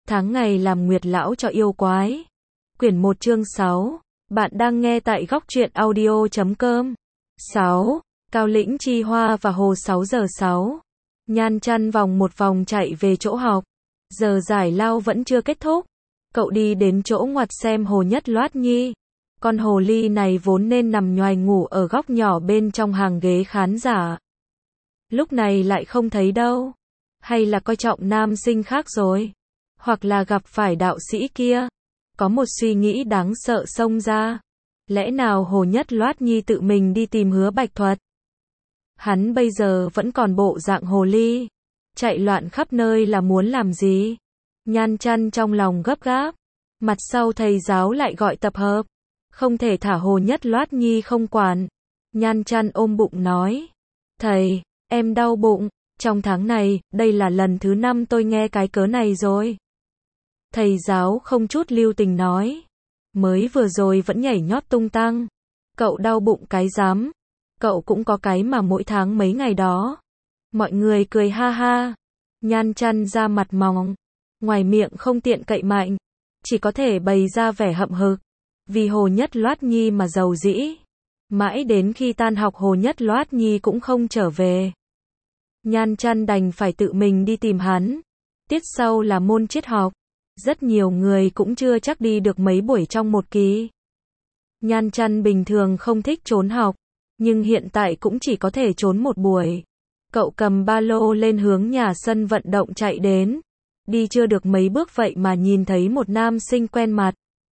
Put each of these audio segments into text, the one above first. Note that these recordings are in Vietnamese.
Tháng ngày làm nguyệt lão cho yêu quái. Quyển 1 chương 6. Bạn đang nghe tại góc truyện audio.com. 6. Cao lĩnh chi hoa và hồ 6 giờ 6. Nhan chăn vòng một vòng chạy về chỗ học. Giờ giải lao vẫn chưa kết thúc. Cậu đi đến chỗ ngoặt xem Hồ Nhất Loát Nhi. Con hồ ly này vốn nên nằm nhoài ngủ ở góc nhỏ bên trong hàng ghế khán giả. Lúc này lại không thấy đâu. Hay là coi trọng nam sinh khác rồi? Hoặc là gặp phải đạo sĩ kia? Có một suy nghĩ đáng sợ xông ra. Lẽ nào Hồ Nhất Loát Nhi tự mình đi tìm Hứa Bạch Thuật? Hắn bây giờ vẫn còn bộ dạng hồ ly. Chạy loạn khắp nơi là muốn làm gì? Nhan chăn trong lòng gấp gáp. Mặt sau thầy giáo lại gọi tập hợp. Không thể thả Hồ Nhất Loát Nhi không quản. Nhan chăn ôm bụng nói. Thầy, em đau bụng. Trong tháng này, đây là lần thứ 5 tôi nghe cái cớ này rồi. Thầy giáo không chút lưu tình nói. Mới vừa rồi vẫn nhảy nhót tung tăng. Cậu đau bụng cái dám. Cậu cũng có cái mà mỗi tháng mấy ngày đó. Mọi người cười ha ha. Nhan chăn ra mặt mỏng. Ngoài miệng không tiện cậy mạnh. Chỉ có thể bày ra vẻ hậm hực. Vì Hồ Nhất Loát Nhi mà giàu dĩ. Mãi đến khi tan học Hồ Nhất Loát Nhi cũng không trở về. Nhan chăn đành phải tự mình đi tìm hắn. Tiết sau là môn triết học. Rất nhiều người cũng chưa chắc đi được mấy buổi trong một kỳ. Nhan chăn bình thường không thích trốn học. Nhưng hiện tại cũng chỉ có thể trốn một buổi. Cậu cầm ba lô lên hướng nhà sân vận động chạy đến. Đi chưa được mấy bước vậy mà nhìn thấy một nam sinh quen mặt.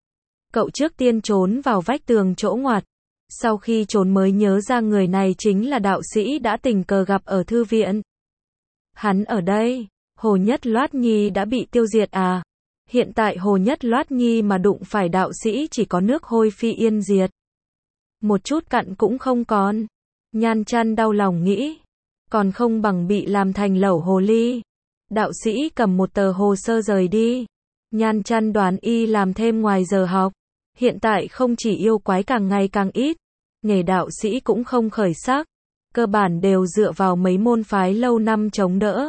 Cậu trước tiên trốn vào vách tường chỗ ngoặt. Sau khi trốn mới nhớ ra người này chính là đạo sĩ đã tình cờ gặp ở thư viện. Hắn ở đây. Hồ Nhất Loát Nhi đã bị tiêu diệt à? Hiện tại Hồ Nhất Loát Nhi mà đụng phải đạo sĩ chỉ có nước hôi phi yên diệt. Một chút cặn cũng không còn. Nhan chăn đau lòng nghĩ. Còn không bằng bị làm thành lẩu hồ ly. Đạo sĩ cầm một tờ hồ sơ rời đi. Nhan chăn đoán y làm thêm ngoài giờ học. Hiện tại không chỉ yêu quái càng ngày càng ít. Nghề đạo sĩ cũng không khởi sắc. Cơ bản đều dựa vào mấy môn phái lâu năm chống đỡ.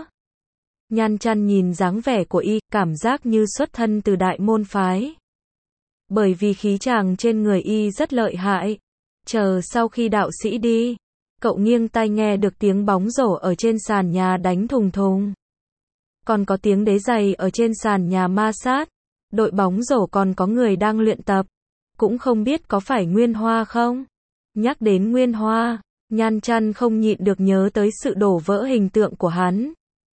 Nhan chăn nhìn dáng vẻ của y, cảm giác như xuất thân từ đại môn phái. Bởi vì khí chàng trên người y rất lợi hại. Chờ sau khi đạo sĩ đi, cậu nghiêng tai nghe được tiếng bóng rổ ở trên sàn nhà đánh thùng thùng. Còn có tiếng đế giày ở trên sàn nhà ma sát. Đội bóng rổ còn có người đang luyện tập. Cũng không biết có phải Nguyên Hoa không? Nhắc đến Nguyên Hoa, Nhan chăn không nhịn được nhớ tới sự đổ vỡ hình tượng của hắn.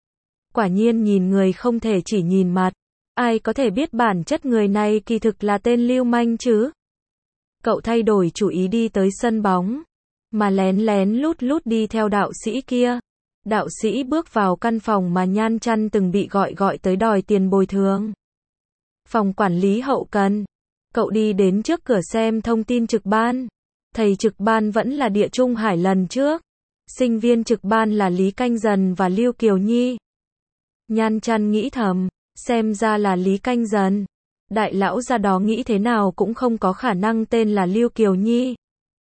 Quả nhiên nhìn người không thể chỉ nhìn mặt. Ai có thể biết bản chất người này kỳ thực là tên lưu manh chứ? Cậu thay đổi chủ ý đi tới sân bóng. Mà lén lén lút lút đi theo đạo sĩ kia. Đạo sĩ bước vào căn phòng mà Nhan chăn từng bị gọi tới đòi tiền bồi thường. Phòng quản lý hậu cần. Cậu đi đến trước cửa xem thông tin trực ban. Thầy trực ban vẫn là Địa Trung Hải lần trước. Sinh viên trực ban là Lý Canh Dần và Lưu Kiều Nhi. Nhan chăn nghĩ thầm, xem ra là Lý Canh Dần. Đại lão ra đó nghĩ thế nào cũng không có khả năng tên là Lưu Kiều Nhi.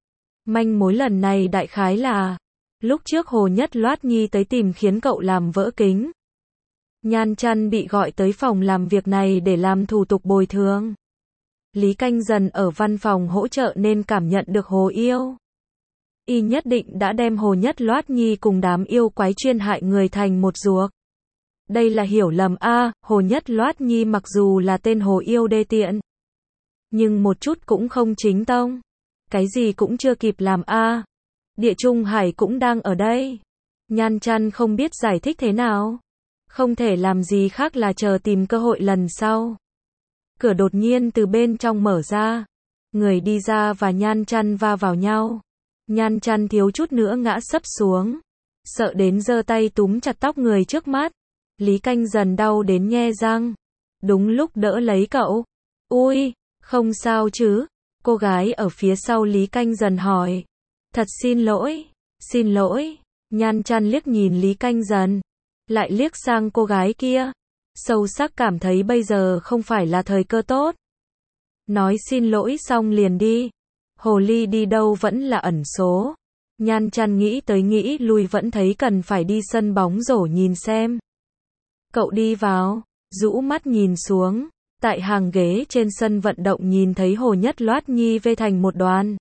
Manh mối lần này đại khái là, lúc trước Hồ Nhất Loát Nhi tới tìm khiến cậu làm vỡ kính. Nhan chăn bị gọi tới phòng làm việc này để làm thủ tục bồi thường. Lý Canh Dần ở văn phòng hỗ trợ nên cảm nhận được Hồ yêu. Y nhất định đã đem Hồ Nhất Loát Nhi cùng đám yêu quái chuyên hại người thành một ruột. Đây là hiểu lầm a. Hồ Nhất Loát Nhi mặc dù là tên Hồ yêu đê tiện, nhưng một chút cũng không chính tông. Cái gì cũng chưa kịp làm a. Địa Trung Hải cũng đang ở đây. Nhan chăn không biết giải thích thế nào. Không thể làm gì khác là chờ tìm cơ hội lần sau. Cửa đột nhiên từ bên trong mở ra. Người đi ra và Nhan chăn va vào nhau. Nhan chăn thiếu chút nữa ngã sấp xuống. Sợ đến giơ tay túm chặt tóc người trước mắt. Lý Canh Dần đau đến nhe răng. Đúng lúc đỡ lấy cậu. Ui, không sao chứ? Cô gái ở phía sau Lý Canh Dần hỏi. Thật xin lỗi. Xin lỗi. Nhan chăn liếc nhìn Lý Canh Dần. Lại liếc sang cô gái kia. Sâu sắc cảm thấy bây giờ không phải là thời cơ tốt. Nói xin lỗi xong liền đi. Hồ ly đi đâu vẫn là ẩn số. Nhan chăn nghĩ tới nghĩ lui vẫn thấy cần phải đi sân bóng rổ nhìn xem. Cậu đi vào. rũ mắt nhìn xuống, tại hàng ghế trên sân vận động nhìn thấy Hồ Nhất Loát Nhi vây thành một đoàn.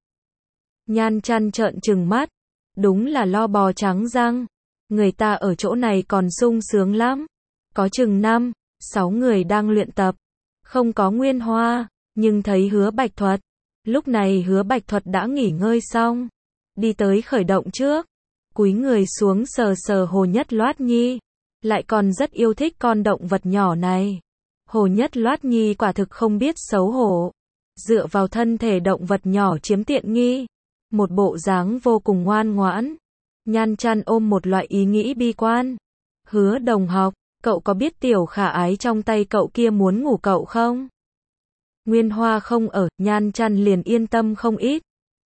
Nhan Chăn trợn trừng mắt, đúng là lo bò trắng răng, người ta ở chỗ này còn sung sướng lắm, có chừng 5, 6 người đang luyện tập, không có Nguyên Hoa, nhưng thấy Hứa Bạch Thuật. Lúc này Hứa Bạch Thuật đã nghỉ ngơi xong, đi tới khởi động trước, cúi người xuống sờ sờ Hồ Nhất Loát Nhi, lại còn rất yêu thích con động vật nhỏ này. Hồ Nhất Loát Nhi quả thực không biết xấu hổ, dựa vào thân thể động vật nhỏ chiếm tiện nghi, một bộ dáng vô cùng ngoan ngoãn. Nhan Chăn ôm một loại ý nghĩ bi quan. Hứa đồng học, cậu có biết tiểu khả ái trong tay cậu kia muốn ngủ cậu không? Nguyên Hoa không ở, Nhan Chăn liền yên tâm không ít.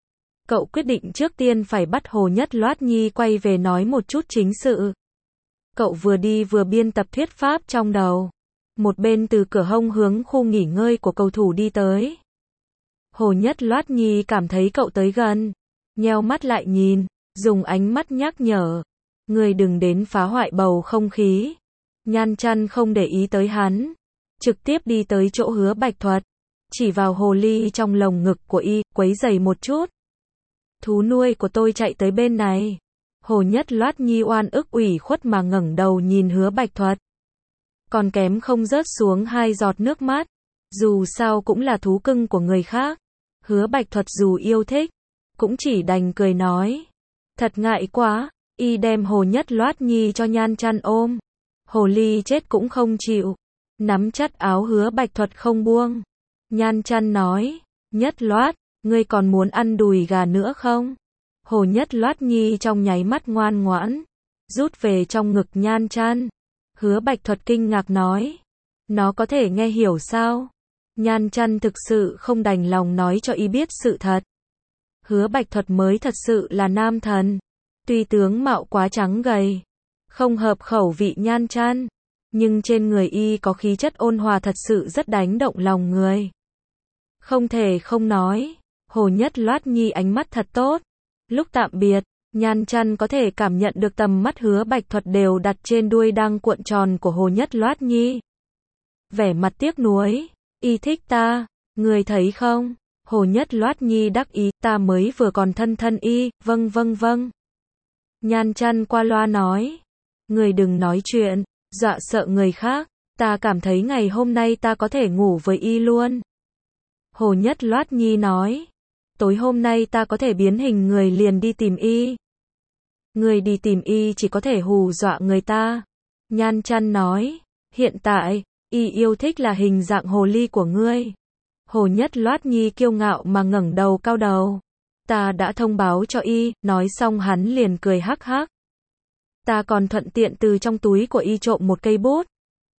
Cậu quyết định trước tiên phải bắt Hồ Nhất Loát Nhi quay về nói một chút chính sự. Cậu vừa đi vừa biên tập thuyết pháp trong đầu. Một bên từ cửa hông hướng khu nghỉ ngơi của cầu thủ đi tới. Hồ Nhất Loát Nhi cảm thấy cậu tới gần, nheo mắt lại nhìn, dùng ánh mắt nhắc nhở. Người đừng đến phá hoại bầu không khí. Nhan Chăn không để ý tới hắn, trực tiếp đi tới chỗ Hứa Bạch Thuật, chỉ vào hồ ly trong lồng ngực của y, quấy giày một chút. Thú nuôi của tôi chạy tới bên này. Hồ Nhất Loát Nhi oan ức ủy khuất mà ngẩng đầu nhìn Hứa Bạch Thuật. Còn kém không rớt xuống 2 giọt nước mắt. Dù sao cũng là thú cưng của người khác. Hứa Bạch Thuật dù yêu thích, cũng chỉ đành cười nói. Thật ngại quá, y đem Hồ Nhất Loát Nhi cho Nhan Chăn ôm. Hồ ly chết cũng không chịu, nắm chặt áo Hứa Bạch Thuật không buông. Nhan Chăn nói, Nhất Loát, ngươi còn muốn ăn đùi gà nữa không? Hồ Nhất Loát Nhi trong nháy mắt ngoan ngoãn, rút về trong ngực Nhan Chăn. Hứa Bạch Thuật kinh ngạc nói, nó có thể nghe hiểu sao? Nhan Chăn thực sự không đành lòng nói cho y biết sự thật. Hứa Bạch Thuật mới thật sự là nam thần, tuy tướng mạo quá trắng gầy, không hợp khẩu vị Nhan Chăn, nhưng trên người y có khí chất ôn hòa thật sự rất đánh động lòng người. Không thể không nói, Hồ Nhất Loát Nhi ánh mắt thật tốt. Lúc tạm biệt, Nhan Chăn có thể cảm nhận được tầm mắt Hứa Bạch Thuật đều đặt trên đuôi đang cuộn tròn của Hồ Nhất Loát Nhi. Vẻ mặt tiếc nuối, y thích ta, người thấy không? Hồ Nhất Loát Nhi đắc ý, ta mới vừa còn thân thân y, vâng vâng vâng. Nhan Chăn qua loa nói, người đừng nói chuyện, dọa sợ người khác, ta cảm thấy ngày hôm nay ta có thể ngủ với y luôn. Hồ Nhất Loát Nhi nói, tối hôm nay ta có thể biến hình người liền đi tìm y. Người đi tìm y chỉ có thể hù dọa người ta. Nhan Chăn nói, hiện tại, y yêu thích là hình dạng hồ ly của ngươi. Hồ Nhất Loát Nhi kiêu ngạo mà ngẩng đầu cao đầu. Ta đã thông báo cho y, nói xong hắn liền cười hắc hắc. Ta còn thuận tiện từ trong túi của y trộm một cây bút.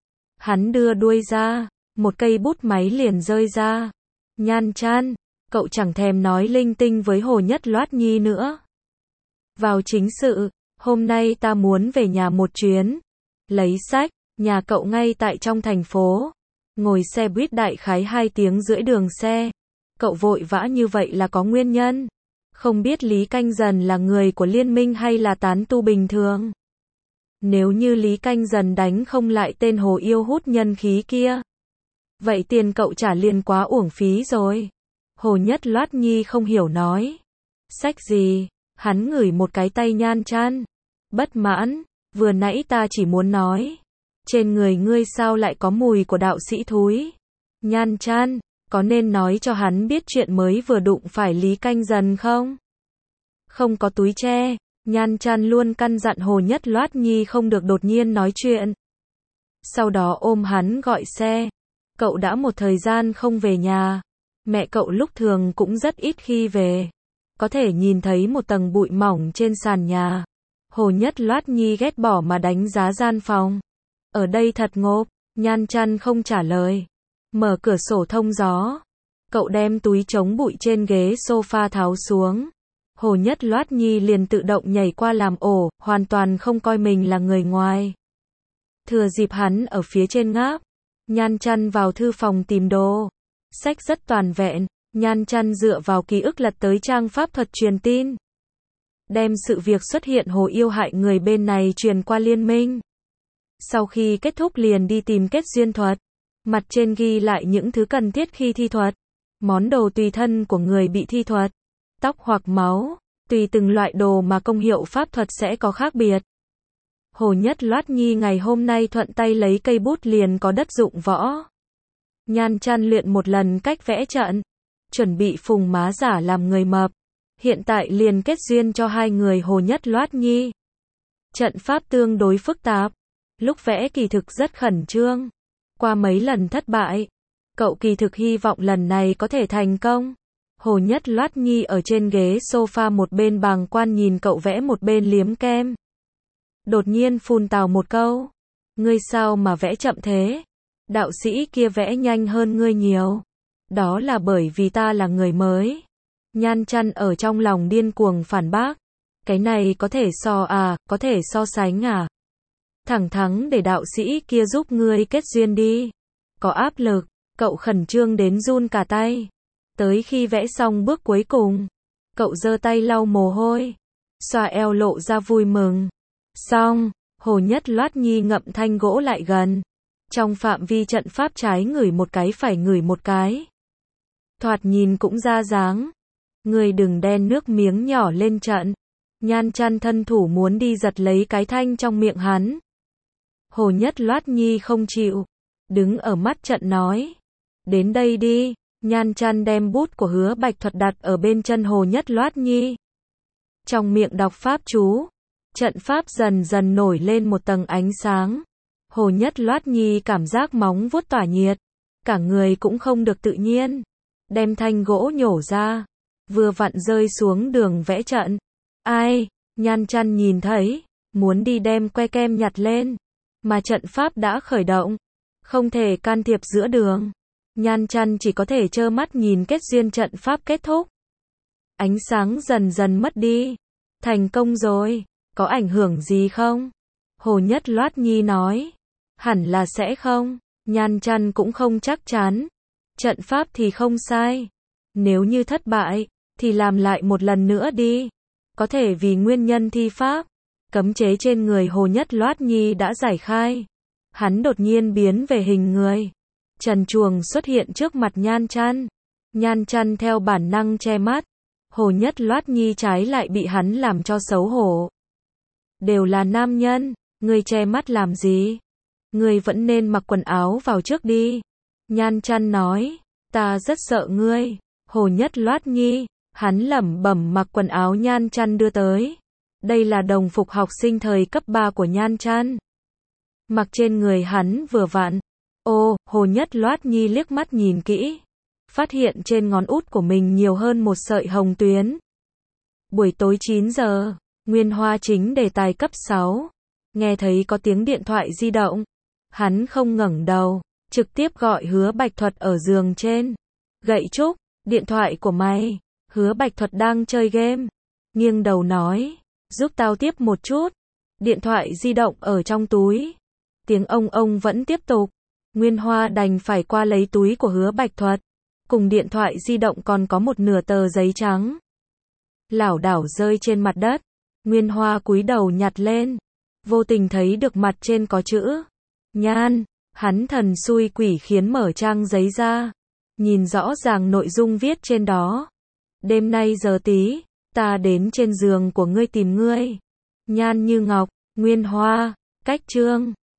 Hắn đưa đuôi ra, một cây bút máy liền rơi ra. Nhan Chăn, cậu chẳng thèm nói linh tinh với Hồ Nhất Loát Nhi nữa. Vào chính sự, hôm nay ta muốn về nhà một chuyến. Lấy sách, nhà cậu ngay tại trong thành phố. Ngồi xe buýt đại khái 2 tiếng rưỡi đường xe. Cậu vội vã như vậy là có nguyên nhân. Không biết Lý Canh Dần là người của liên minh hay là tán tu bình thường. Nếu như Lý Canh Dần đánh không lại tên hồ yêu hút nhân khí kia, vậy tiền cậu trả liền quá uổng phí rồi. Hồ Nhất Loát Nhi không hiểu nói. Sách gì? Hắn ngửi một cái tay Nhan Chăn. Bất mãn, vừa nãy ta chỉ muốn nói. Trên người ngươi sao lại có mùi của đạo sĩ thúi? Nhan Chăn, có nên nói cho hắn biết chuyện mới vừa đụng phải Lý Canh Dần không? Không có túi tre, Nhan Chăn luôn căn dặn Hồ Nhất Loát Nhi không được đột nhiên nói chuyện. Sau đó ôm hắn gọi xe. Cậu đã một thời gian không về nhà. Mẹ cậu lúc thường cũng rất ít khi về. Có thể nhìn thấy một tầng bụi mỏng trên sàn nhà. Hồ Nhất Loát Nhi ghét bỏ mà đánh giá gian phòng. Ở đây thật ngộp. Nhan Chăn không trả lời. Mở cửa sổ thông gió. Cậu đem túi chống bụi trên ghế sofa tháo xuống. Hồ Nhất Loát Nhi liền tự động nhảy qua làm ổ, hoàn toàn không coi mình là người ngoài. Thừa dịp hắn ở phía trên ngáp, Nhan Chăn vào thư phòng tìm đồ. Sách rất toàn vẹn, Nhan Chăn dựa vào ký ức lật tới trang pháp thuật truyền tin. Đem sự việc xuất hiện hồ yêu hại người bên này truyền qua liên minh. Sau khi kết thúc liền đi tìm kết duyên thuật. Mặt trên ghi lại những thứ cần thiết khi thi thuật. Món đồ tùy thân của người bị thi thuật. Tóc hoặc máu. Tùy từng loại đồ mà công hiệu pháp thuật sẽ có khác biệt. Hồ Nhất Loát Nhi ngày hôm nay thuận tay lấy cây bút liền có đất dụng võ. Nhan Chăn luyện một lần cách vẽ trận. Chuẩn bị phùng má giả làm người mập. Hiện tại liền kết duyên cho hai người Hồ Nhất Loát Nhi. Trận pháp tương đối phức tạp. Lúc vẽ kỳ thực rất khẩn trương. Qua mấy lần thất bại. Cậu kỳ thực hy vọng lần này có thể thành công. Hồ Nhất Loát Nhi ở trên ghế sofa một bên bàng quan nhìn cậu vẽ một bên liếm kem. Đột nhiên phun tào một câu. Ngươi sao mà vẽ chậm thế? Đạo sĩ kia vẽ nhanh hơn ngươi nhiều. Đó là bởi vì ta là người mới. Nhan Chăn ở trong lòng điên cuồng phản bác. Cái này có thể có thể so sánh à? Thẳng thắn để đạo sĩ kia giúp ngươi kết duyên đi. Có áp lực, cậu khẩn trương đến run cả tay. Tới khi vẽ xong bước cuối cùng, cậu giơ tay lau mồ hôi, xoa eo lộ ra vui mừng. Xong, Hồ Nhất Loát Nhi ngậm thanh gỗ lại gần. Trong phạm vi trận pháp trái ngửi một cái phải ngửi một cái. Thoạt nhìn cũng ra dáng. Người đừng đen nước miếng nhỏ lên trận. Nhan Chăn thân thủ muốn đi giật lấy cái thanh trong miệng hắn. Hồ Nhất Loát Nhi không chịu. Đứng ở mắt trận nói. Đến đây đi. Nhan Chăn đem bút của Hứa Bạch Thuật đặt ở bên chân Hồ Nhất Loát Nhi. Trong miệng đọc pháp chú. Trận pháp dần dần nổi lên một tầng ánh sáng. Hồ Nhất Loát Nhi cảm giác móng vuốt tỏa nhiệt. Cả người cũng không được tự nhiên. Đem thanh gỗ nhổ ra. Vừa vặn rơi xuống đường vẽ trận. Ai? Nhan Chăn nhìn thấy. Muốn đi đem que kem nhặt lên. Mà trận pháp đã khởi động. Không thể can thiệp giữa đường. Nhan Chăn chỉ có thể trơ mắt nhìn kết duyên trận pháp kết thúc. Ánh sáng dần dần mất đi. Thành công rồi. Có ảnh hưởng gì không? Hồ Nhất Loát Nhi nói. Hẳn là sẽ không. Nhan Chăn cũng không chắc chắn. Trận pháp thì không sai. Nếu như thất bại, thì làm lại một lần nữa đi. Có thể vì nguyên nhân thi pháp. Cấm chế trên người Hồ Nhất Loát Nhi đã giải khai. Hắn đột nhiên biến về hình người. Trần truồng xuất hiện trước mặt Nhan Chăn. Nhan Chăn theo bản năng che mắt. Hồ Nhất Loát Nhi trái lại bị hắn làm cho xấu hổ. Đều là nam nhân, ngươi che mắt làm gì? Ngươi vẫn nên mặc quần áo vào trước đi. Nhan Chăn nói, ta rất sợ ngươi. Hồ Nhất Loát Nhi, hắn lẩm bẩm mặc quần áo Nhan Chăn đưa tới. Đây là đồng phục học sinh thời cấp 3 của Nhan Chăn. Mặc trên người hắn vừa vặn. Ô, Hồ Nhất Loát Nhi liếc mắt nhìn kỹ. Phát hiện trên ngón út của mình nhiều hơn một sợi hồng tuyến. Buổi tối 9 giờ, Nguyên Hoa chính đề tài cấp 6. Nghe thấy có tiếng điện thoại di động. Hắn không ngẩng đầu, trực tiếp gọi Hứa Bạch Thuật ở giường trên. Gậy Trúc, điện thoại của mày. Hứa Bạch Thuật đang chơi game. Nghiêng đầu nói, giúp tao tiếp một chút. Điện thoại di động ở trong túi. Tiếng ông vẫn tiếp tục. Nguyên Hoa đành phải qua lấy túi của Hứa Bạch Thuật. Cùng điện thoại di động còn có một nửa tờ giấy trắng. Lảo đảo rơi trên mặt đất. Nguyên Hoa cúi đầu nhặt lên. Vô tình thấy được mặt trên có chữ Nhan. Hắn thần xui quỷ khiến mở trang giấy ra. Nhìn rõ ràng nội dung viết trên đó. Đêm nay giờ tí, ta đến trên giường của ngươi tìm ngươi. Nhan Như Ngọc, Nguyên Hoa, cách chương.